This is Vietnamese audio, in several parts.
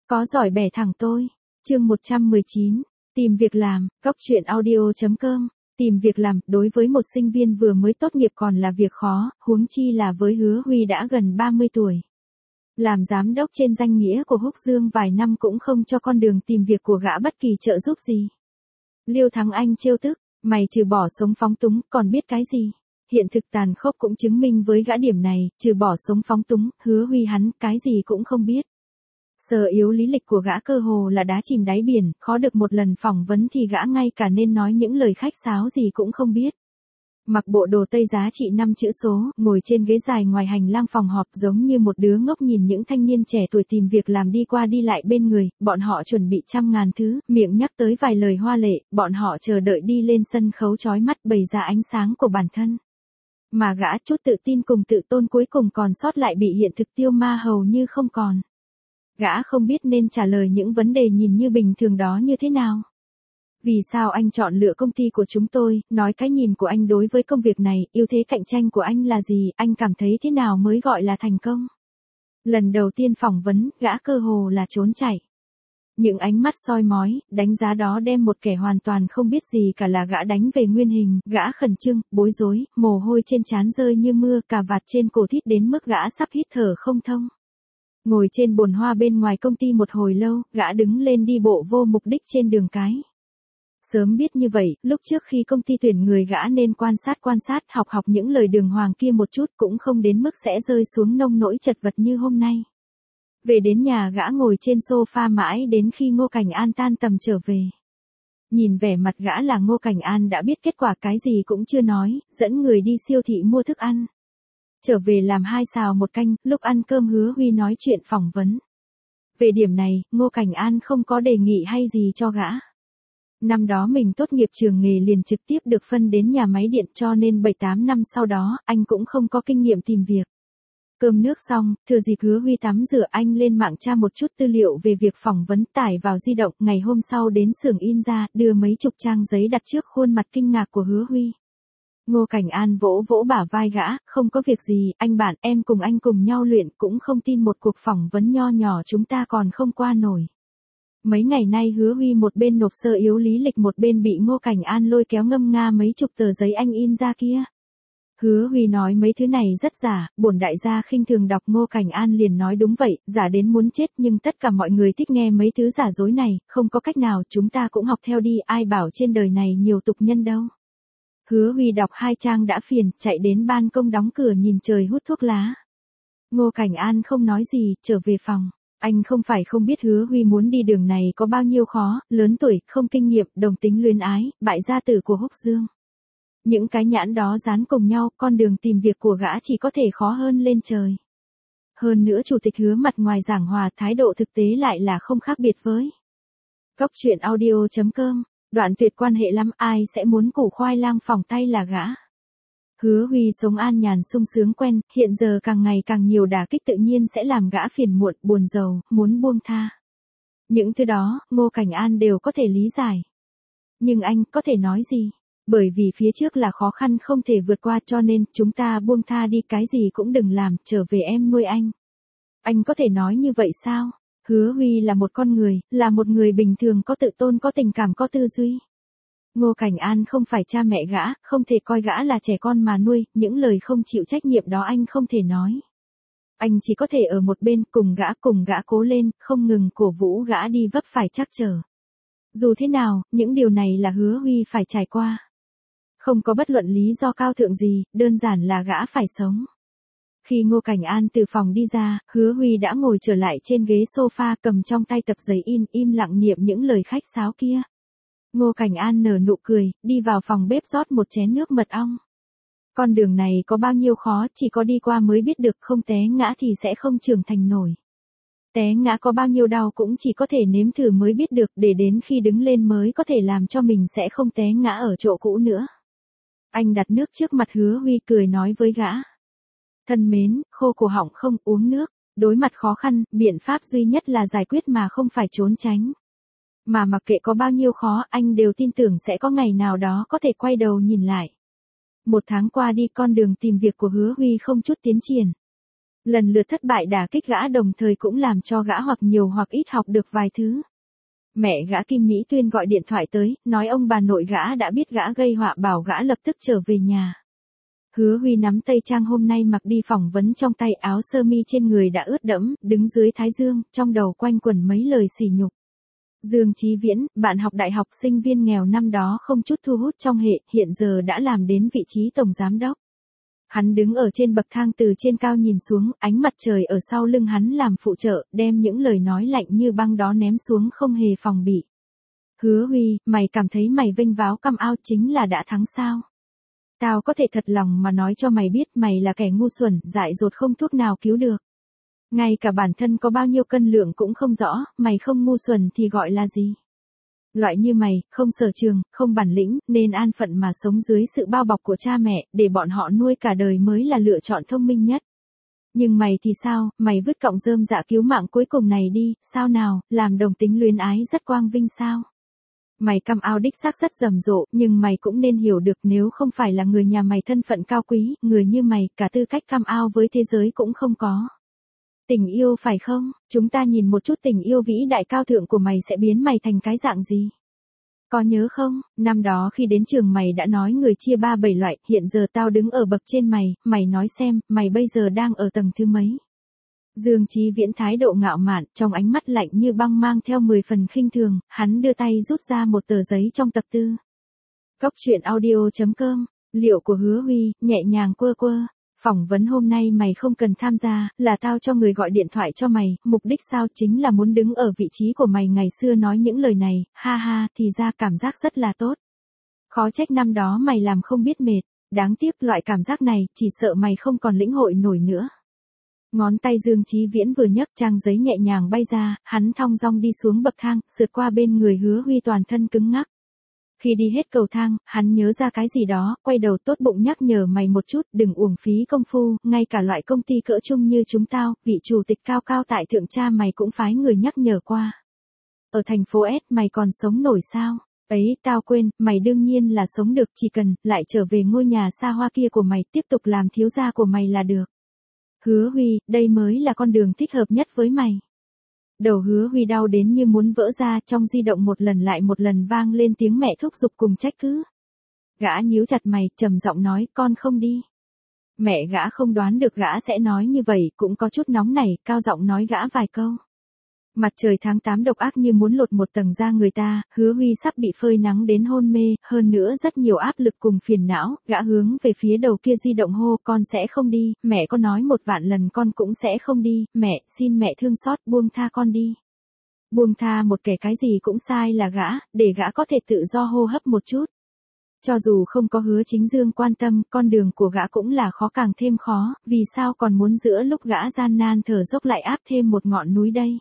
Có giỏi bẻ thẳng tôi. Chương 119. Tìm việc làm, góc chuyện audio.com. Tìm việc làm, đối với một sinh viên vừa mới tốt nghiệp còn là việc khó, huống chi là với Hứa Huy đã gần 30 tuổi. Làm giám đốc trên danh nghĩa của Húc Dương vài năm cũng không cho con đường tìm việc của gã bất kỳ trợ giúp gì. Liêu Thắng Anh trêu tức, mày trừ bỏ sống phóng túng, còn biết cái gì? Hiện thực tàn khốc cũng chứng minh với gã điểm này, trừ bỏ sống phóng túng, Hứa Huy hắn cái gì cũng không biết. Sở yếu lý lịch của gã cơ hồ là đá chìm đáy biển, khó được một lần phỏng vấn thì gã ngay cả nên nói những lời khách sáo gì cũng không biết. Mặc bộ đồ tây giá trị 5 chữ số, ngồi trên ghế dài ngoài hành lang phòng họp giống như một đứa ngốc nhìn những thanh niên trẻ tuổi tìm việc làm đi qua đi lại bên người, bọn họ chuẩn bị trăm ngàn thứ, miệng nhắc tới vài lời hoa lệ, bọn họ chờ đợi đi lên sân khấu chói mắt bày ra ánh sáng của bản thân. Mà gã chút tự tin cùng tự tôn cuối cùng còn sót lại bị hiện thực tiêu ma hầu như không còn. Gã không biết nên trả lời những vấn đề nhìn như bình thường đó như thế nào. Vì sao anh chọn lựa công ty của chúng tôi, nói cái nhìn của anh đối với công việc này, ưu thế cạnh tranh của anh là gì, anh cảm thấy thế nào mới gọi là thành công. Lần đầu tiên phỏng vấn, gã cơ hồ là trốn chạy. Những ánh mắt soi mói, đánh giá đó đem một kẻ hoàn toàn không biết gì cả là gã đánh về nguyên hình, gã khẩn trương, bối rối, mồ hôi trên trán rơi như mưa, cà vạt trên cổ thít đến mức gã sắp hít thở không thông. Ngồi trên bồn hoa bên ngoài công ty một hồi lâu, gã đứng lên đi bộ vô mục đích trên đường cái. Sớm biết như vậy, lúc trước khi công ty tuyển người gã nên quan sát, học những lời đường hoàng kia một chút cũng không đến mức sẽ rơi xuống nông nỗi chật vật như hôm nay. Về đến nhà gã ngồi trên sofa mãi đến khi Ngô Cảnh An tan tầm trở về. Nhìn vẻ mặt gã là Ngô Cảnh An đã biết kết quả cái gì cũng chưa nói, dẫn người đi siêu thị mua thức ăn. Trở về làm 2 xào 1 canh, lúc ăn cơm Hứa Huy nói chuyện phỏng vấn. Về điểm này, Ngô Cảnh An không có đề nghị hay gì cho gã. Năm đó mình tốt nghiệp trường nghề liền trực tiếp được phân đến nhà máy điện cho nên 7-8 năm sau đó, anh cũng không có kinh nghiệm tìm việc. Cơm nước xong, thừa dịp Hứa Huy tắm rửa anh lên mạng tra một chút tư liệu về việc phỏng vấn tải vào di động, ngày hôm sau đến xưởng in ra, đưa mấy chục trang giấy đặt trước khuôn mặt kinh ngạc của Hứa Huy. Ngô Cảnh An vỗ vỗ bả vai gã, không có việc gì, anh bạn em cùng anh cùng nhau luyện, cũng không tin một cuộc phỏng vấn nho nhỏ chúng ta còn không qua nổi. Mấy ngày nay Hứa Huy một bên nộp sơ yếu lý lịch một bên bị Ngô Cảnh An lôi kéo ngâm nga mấy chục tờ giấy anh in ra kia. Hứa Huy nói mấy thứ này rất giả, bổn đại gia khinh thường đọc. Ngô Cảnh An liền nói đúng vậy, giả đến muốn chết nhưng tất cả mọi người thích nghe mấy thứ giả dối này, không có cách nào chúng ta cũng học theo đi, ai bảo trên đời này nhiều tục nhân đâu. Hứa Huy đọc 2 trang đã phiền, chạy đến ban công đóng cửa nhìn trời hút thuốc lá. Ngô Cảnh An không nói gì, trở về phòng. Anh không phải không biết Hứa Huy muốn đi đường này có bao nhiêu khó, lớn tuổi, không kinh nghiệm, đồng tính luyến ái, bại gia tử của Húc Dương. Những cái nhãn đó dán cùng nhau, con đường tìm việc của gã chỉ có thể khó hơn lên trời. Hơn nữa chủ tịch Hứa mặt ngoài giảng hòa, thái độ thực tế lại là không khác biệt với. Góc chuyện audio.com. Đoạn tuyệt quan hệ lắm, ai sẽ muốn củ khoai lang phỏng tay là gã. Hứa Huy sống an nhàn sung sướng quen, hiện giờ càng ngày càng nhiều đả kích tự nhiên sẽ làm gã phiền muộn, buồn rầu, muốn buông tha. Những thứ đó, Ngô Cảnh An đều có thể lý giải. Nhưng anh có thể nói gì? Bởi vì phía trước là khó khăn không thể vượt qua cho nên chúng ta buông tha đi, cái gì cũng đừng làm, trở về em nuôi anh. Anh có thể nói như vậy sao? Hứa Huy là một con người, là một người bình thường có tự tôn, có tình cảm, có tư duy. Ngô Cảnh An không phải cha mẹ gã, không thể coi gã là trẻ con mà nuôi, những lời không chịu trách nhiệm đó anh không thể nói. Anh chỉ có thể ở một bên cùng gã cố lên, không ngừng cổ vũ gã đi vấp phải trắc trở. Dù thế nào, những điều này là Hứa Huy phải trải qua. Không có bất luận lý do cao thượng gì, đơn giản là gã phải sống. Khi Ngô Cảnh An từ phòng đi ra, Hứa Huy đã ngồi trở lại trên ghế sofa cầm trong tay tập giấy in, im lặng niệm những lời khách sáo kia. Ngô Cảnh An nở nụ cười, đi vào phòng bếp rót một chén nước mật ong. Con đường này có bao nhiêu khó, chỉ có đi qua mới biết được, không té ngã thì sẽ không trưởng thành nổi. Té ngã có bao nhiêu đau cũng chỉ có thể nếm thử mới biết được, để đến khi đứng lên mới có thể làm cho mình sẽ không té ngã ở chỗ cũ nữa. Anh đặt nước trước mặt Hứa Huy cười nói với gã. Thân mến, khô cổ họng không uống nước, đối mặt khó khăn, biện pháp duy nhất là giải quyết mà không phải trốn tránh. Mà mặc kệ có bao nhiêu khó, anh đều tin tưởng sẽ có ngày nào đó có thể quay đầu nhìn lại. 1 tháng qua đi, con đường tìm việc của Hứa Huy không chút tiến triển. Lần lượt thất bại đả kích gã đồng thời cũng làm cho gã hoặc nhiều hoặc ít học được vài thứ. Mẹ gã Kim Mỹ Tuyên gọi điện thoại tới, nói ông bà nội gã đã biết gã gây họa bảo gã lập tức trở về nhà. Hứa Huy nắm tây trang hôm nay mặc đi phỏng vấn trong tay, áo sơ mi trên người đã ướt đẫm, đứng dưới thái dương, trong đầu quanh quẩn mấy lời sỉ nhục. Dương Chí Viễn, bạn học đại học sinh viên nghèo năm đó không chút thu hút trong hệ, hiện giờ đã làm đến vị trí tổng giám đốc. Hắn đứng ở trên bậc thang từ trên cao nhìn xuống, ánh mặt trời ở sau lưng hắn làm phụ trợ, đem những lời nói lạnh như băng đó ném xuống không hề phòng bị. Hứa Huy, mày cảm thấy mày vênh váo căm ao chính là đã thắng sao? Tao có thể thật lòng mà nói cho mày biết mày là kẻ ngu xuẩn, dại dột không thuốc nào cứu được. Ngay cả bản thân có bao nhiêu cân lượng cũng không rõ, mày không ngu xuẩn thì gọi là gì? Loại như mày, không sở trường, không bản lĩnh, nên an phận mà sống dưới sự bao bọc của cha mẹ, để bọn họ nuôi cả đời mới là lựa chọn thông minh nhất. Nhưng mày thì sao, mày vứt cọng rơm dạ cứu mạng cuối cùng này đi, sao nào, làm đồng tính luyến ái rất quang vinh sao? Mày căm ao đích xác rất rầm rộ, nhưng mày cũng nên hiểu được nếu không phải là người nhà mày thân phận cao quý, người như mày, cả tư cách căm ao với thế giới cũng không có. Tình yêu phải không? Chúng ta nhìn một chút tình yêu vĩ đại cao thượng của mày sẽ biến mày thành cái dạng gì? Có nhớ không, năm đó khi đến trường mày đã nói người chia 3-7 loại, hiện giờ tao đứng ở bậc trên mày, mày nói xem, mày bây giờ đang ở tầng thứ mấy? Dương Chí Viễn thái độ ngạo mạn, trong ánh mắt lạnh như băng mang theo 10 phần khinh thường, hắn đưa tay rút ra một tờ giấy trong tập tư. Cốc truyện audio.com, liệu của Hứa Huy, nhẹ nhàng quơ quơ. Phỏng vấn hôm nay mày không cần tham gia, là tao cho người gọi điện thoại cho mày, mục đích sao chính là muốn đứng ở vị trí của mày ngày xưa nói những lời này, ha ha, thì ra cảm giác rất là tốt. Khó trách năm đó mày làm không biết mệt, đáng tiếc loại cảm giác này, chỉ sợ mày không còn lĩnh hội nổi nữa. Ngón tay Dương Chí Viễn vừa nhấc, trang giấy nhẹ nhàng bay ra, hắn thong dong đi xuống bậc thang, sượt qua bên người Hứa Huy toàn thân cứng ngắc. Khi đi hết cầu thang, hắn nhớ ra cái gì đó, quay đầu tốt bụng nhắc nhở mày một chút, đừng uổng phí công phu, ngay cả loại công ty cỡ trung như chúng tao, vị chủ tịch cao cao tại thượng cha mày cũng phái người nhắc nhở qua. Ở thành phố S mày còn sống nổi sao? Ấy, tao quên, mày đương nhiên là sống được, chỉ cần lại trở về ngôi nhà xa hoa kia của mày, tiếp tục làm thiếu gia của mày là được. Hứa Huy, đây mới là con đường thích hợp nhất với mày. Đầu Hứa Huy đau đến như muốn vỡ ra, trong di động một lần lại một lần vang lên tiếng mẹ thúc giục cùng trách cứ. Gã nhíu chặt mày, trầm giọng nói, con không đi. Mẹ gã không đoán được gã sẽ nói như vậy, cũng có chút nóng nảy, cao giọng nói gã vài câu. Mặt trời tháng 8 độc ác như muốn lột một tầng da người ta, Hứa Huy sắp bị phơi nắng đến hôn mê, hơn nữa rất nhiều áp lực cùng phiền não, gã hướng về phía đầu kia di động hô, con sẽ không đi, mẹ có nói 1 vạn lần con cũng sẽ không đi, mẹ, xin mẹ thương xót, buông tha con đi. Buông tha một kẻ cái gì cũng sai là gã, để gã có thể tự do hô hấp một chút. Cho dù không có Hứa Chính Dương quan tâm, con đường của gã cũng là khó càng thêm khó, vì sao còn muốn giữa lúc gã gian nan thở dốc lại áp thêm một ngọn núi đây?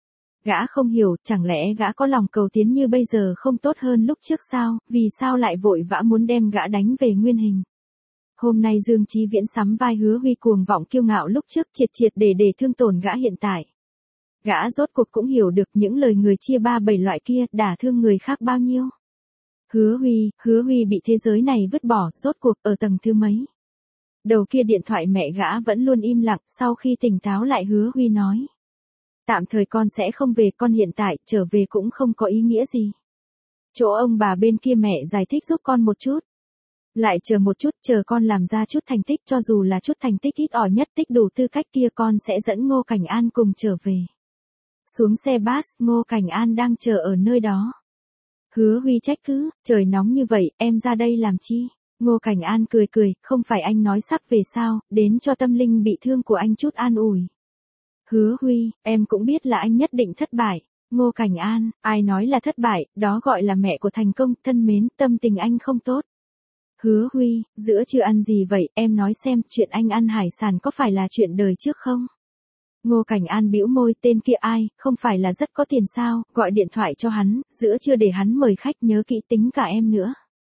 Gã không hiểu, chẳng lẽ gã có lòng cầu tiến như bây giờ không tốt hơn lúc trước sao, vì sao lại vội vã muốn đem gã đánh về nguyên hình. Hôm nay Dương Chí Viễn sắm vai Hứa Huy cuồng vọng kiêu ngạo lúc trước triệt để thương tổn gã hiện tại. Gã rốt cuộc cũng hiểu được những lời người chia 3-7 loại kia đả thương người khác bao nhiêu. Hứa Huy bị thế giới này vứt bỏ, rốt cuộc ở tầng thứ mấy. Đầu kia điện thoại mẹ gã vẫn luôn im lặng, sau khi tỉnh táo lại Hứa Huy nói. Tạm thời con sẽ không về, con hiện tại trở về cũng không có ý nghĩa gì. Chỗ ông bà bên kia mẹ giải thích giúp con một chút. Lại chờ một chút, chờ con làm ra chút thành tích, cho dù là chút thành tích ít ỏi nhất, tích đủ tư cách kia con sẽ dẫn Ngô Cảnh An cùng trở về. Xuống xe bus, Ngô Cảnh An đang chờ ở nơi đó. Hứa Huy trách cứ, trời nóng như vậy, em ra đây làm chi? Ngô Cảnh An cười, không phải anh nói sắp về sao, đến cho tâm linh bị thương của anh chút an ủi. Hứa Huy, em cũng biết là anh nhất định thất bại. Ngô Cảnh An, ai nói là thất bại, đó gọi là mẹ của thành công, thân mến, tâm tình anh không tốt. Hứa Huy, giữa chưa ăn gì vậy, em nói xem, chuyện anh ăn hải sản có phải là chuyện đời trước không? Ngô Cảnh An bĩu môi, tên kia ai, không phải là rất có tiền sao, gọi điện thoại cho hắn, giữa trưa để hắn mời khách, nhớ kỹ tính cả em nữa.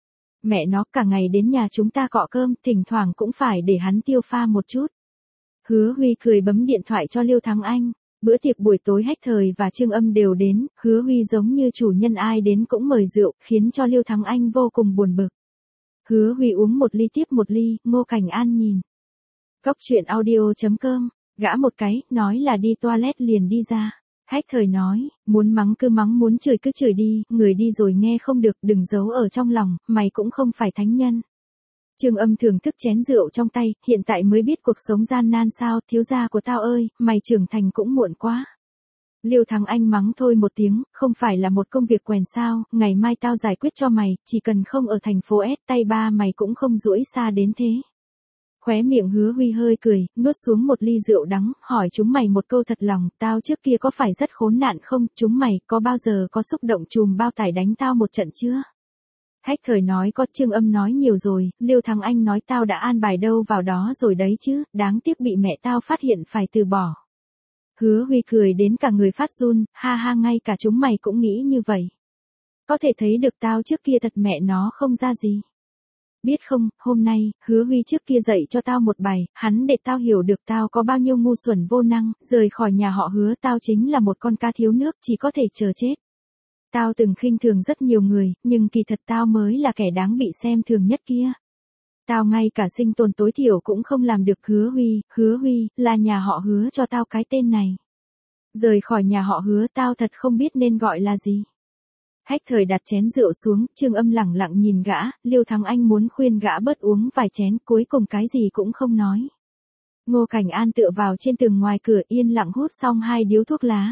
Mẹ nó, cả ngày đến nhà chúng ta cọ cơm, thỉnh thoảng cũng phải để hắn tiêu pha một chút. Hứa Huy cười bấm điện thoại cho Liêu Thắng Anh. Bữa tiệc buổi tối Hách Thời và Trương Âm đều đến, Hứa Huy giống như chủ nhân ai đến cũng mời rượu, khiến cho Liêu Thắng Anh vô cùng buồn bực. Hứa Huy uống một ly tiếp một ly, Ngô Cảnh An nhìn. Cốc truyện audio.com, Gã một cái, nói là đi toilet liền đi ra. Hách Thời nói, muốn mắng cứ mắng, muốn chửi cứ chửi đi, người đi rồi nghe không được, đừng giấu ở trong lòng, mày cũng không phải thánh nhân. Trương Âm thưởng thức chén rượu trong tay, hiện tại mới biết cuộc sống gian nan sao, thiếu gia của tao ơi, mày trưởng thành cũng muộn quá. Liêu Thắng Anh mắng thôi một tiếng, không phải là một công việc quèn sao, ngày mai tao giải quyết cho mày, chỉ cần không ở thành phố S, tay ba mày cũng không duỗi xa đến thế. Khóe miệng Hứa Huy hơi cười, nuốt xuống một ly rượu đắng, hỏi chúng mày một câu thật lòng, tao trước kia có phải rất khốn nạn không, chúng mày có bao giờ có xúc động chùm bao tải đánh tao một trận chưa? Hách Thời nói có, Trương Âm nói nhiều rồi, Liêu Thắng Anh nói tao đã an bài đâu vào đó rồi đấy chứ, đáng tiếc bị mẹ tao phát hiện phải từ bỏ. Hứa Huy cười đến cả người phát run, ha ha, ngay cả chúng mày cũng nghĩ như vậy. Có thể thấy được tao trước kia thật mẹ nó không ra gì. Biết không, hôm nay, Hứa Huy trước kia dạy cho tao một bài, hắn để tao hiểu được tao có bao nhiêu ngu xuẩn vô năng, rời khỏi nhà họ Hứa tao chính là một con cá thiếu nước, chỉ có thể chờ chết. Tao từng khinh thường rất nhiều người, nhưng kỳ thật tao mới là kẻ đáng bị xem thường nhất kia. Tao ngay cả sinh tồn tối thiểu cũng không làm được. Hứa Huy, là nhà họ Hứa cho tao cái tên này. Rời khỏi nhà họ Hứa tao thật không biết nên gọi là gì. Hách Thời đặt chén rượu xuống, Trương Âm lẳng lặng nhìn gã, Liêu Thắng Anh muốn khuyên gã bớt uống vài chén, cuối cùng cái gì cũng không nói. Ngô Cảnh An tựa vào trên tường ngoài cửa yên lặng hút xong 2 điếu thuốc lá.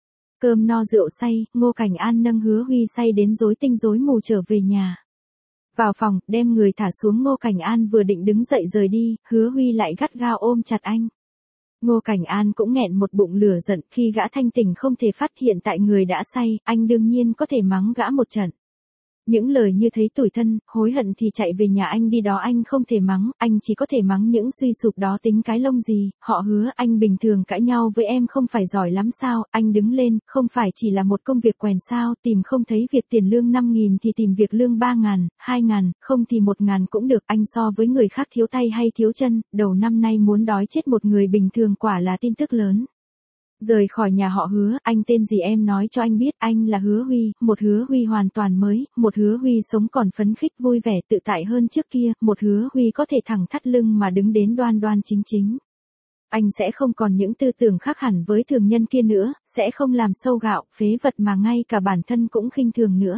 Cơm no rượu say, Ngô Cảnh An nâng Hứa Huy say đến rối tinh rối mù trở về nhà. Vào phòng, đem người thả xuống, Ngô Cảnh An vừa định đứng dậy rời đi, Hứa Huy lại gắt gao ôm chặt anh. Ngô Cảnh An cũng nghẹn một bụng lửa giận, khi gã thanh tỉnh không thể phát hiện tại người đã say, anh đương nhiên có thể mắng gã một trận. Những lời như thấy tủi thân, hối hận thì chạy về nhà anh đi đó anh không thể mắng, anh chỉ có thể mắng những suy sụp đó tính cái lông gì, họ Hứa, anh bình thường cãi nhau với em không phải giỏi lắm sao, anh đứng lên, không phải chỉ là một công việc quèn sao, tìm không thấy việc tiền lương 5.000 thì tìm việc lương 3.000, 2.000, không thì 1.000 cũng được, anh so với người khác thiếu tay hay thiếu chân, đầu năm nay muốn đói chết một người bình thường quả là tin tức lớn. Rời khỏi nhà họ Hứa, anh tên gì em nói cho anh biết, anh là Hứa Huy, một Hứa Huy hoàn toàn mới, một Hứa Huy sống còn phấn khích vui vẻ tự tại hơn trước kia, một Hứa Huy có thể thẳng thắt lưng mà đứng đến đoan đoan chính chính. Anh sẽ không còn những tư tưởng khác hẳn với thường nhân kia nữa, sẽ không làm sâu gạo, phế vật mà ngay cả bản thân cũng khinh thường nữa.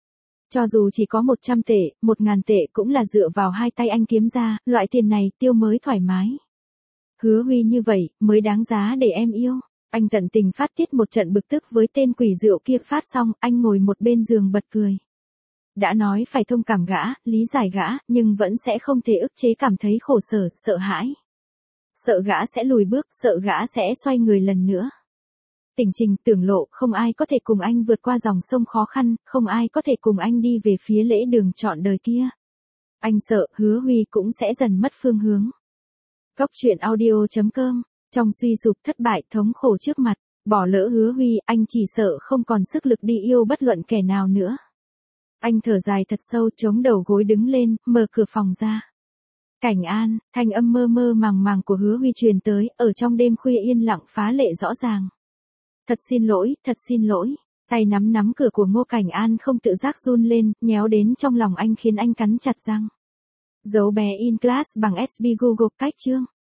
Cho dù chỉ có 100 tệ, 1.000 tệ cũng là dựa vào 2 tay anh kiếm ra, loại tiền này tiêu mới thoải mái. Hứa Huy như vậy, mới đáng giá để em yêu. Anh tận tình phát tiết một trận bực tức với tên quỷ rượu kia, phát xong, anh ngồi một bên giường bật cười. Đã nói phải thông cảm gã, lý giải gã, nhưng vẫn sẽ không thể ức chế cảm thấy khổ sở, sợ hãi. Sợ gã sẽ lùi bước, sợ gã sẽ xoay người lần nữa. Tỉnh Trình, Tưởng Lộ, không ai có thể cùng anh vượt qua dòng sông khó khăn, không ai có thể cùng anh đi về phía lễ đường trọn đời kia. Anh sợ, Hứa Huy cũng sẽ dần mất phương hướng. Góc truyện audio.com. Trong suy sụp, thất bại, thống khổ trước mặt, bỏ lỡ Hứa Huy, anh chỉ sợ không còn sức lực đi yêu bất luận kẻ nào nữa. Anh thở dài thật sâu, chống đầu gối đứng lên, mở cửa phòng ra. Cảnh An, thanh âm mơ mơ màng màng của Hứa Huy truyền tới, ở trong đêm khuya yên lặng phá lệ rõ ràng. Thật xin lỗi, thật xin lỗi. Tay nắm cửa của Ngô Cảnh An không tự giác run lên, nhéo đến trong lòng anh khiến anh cắn chặt răng. Dấu bé in class bằng SB Google cách chương.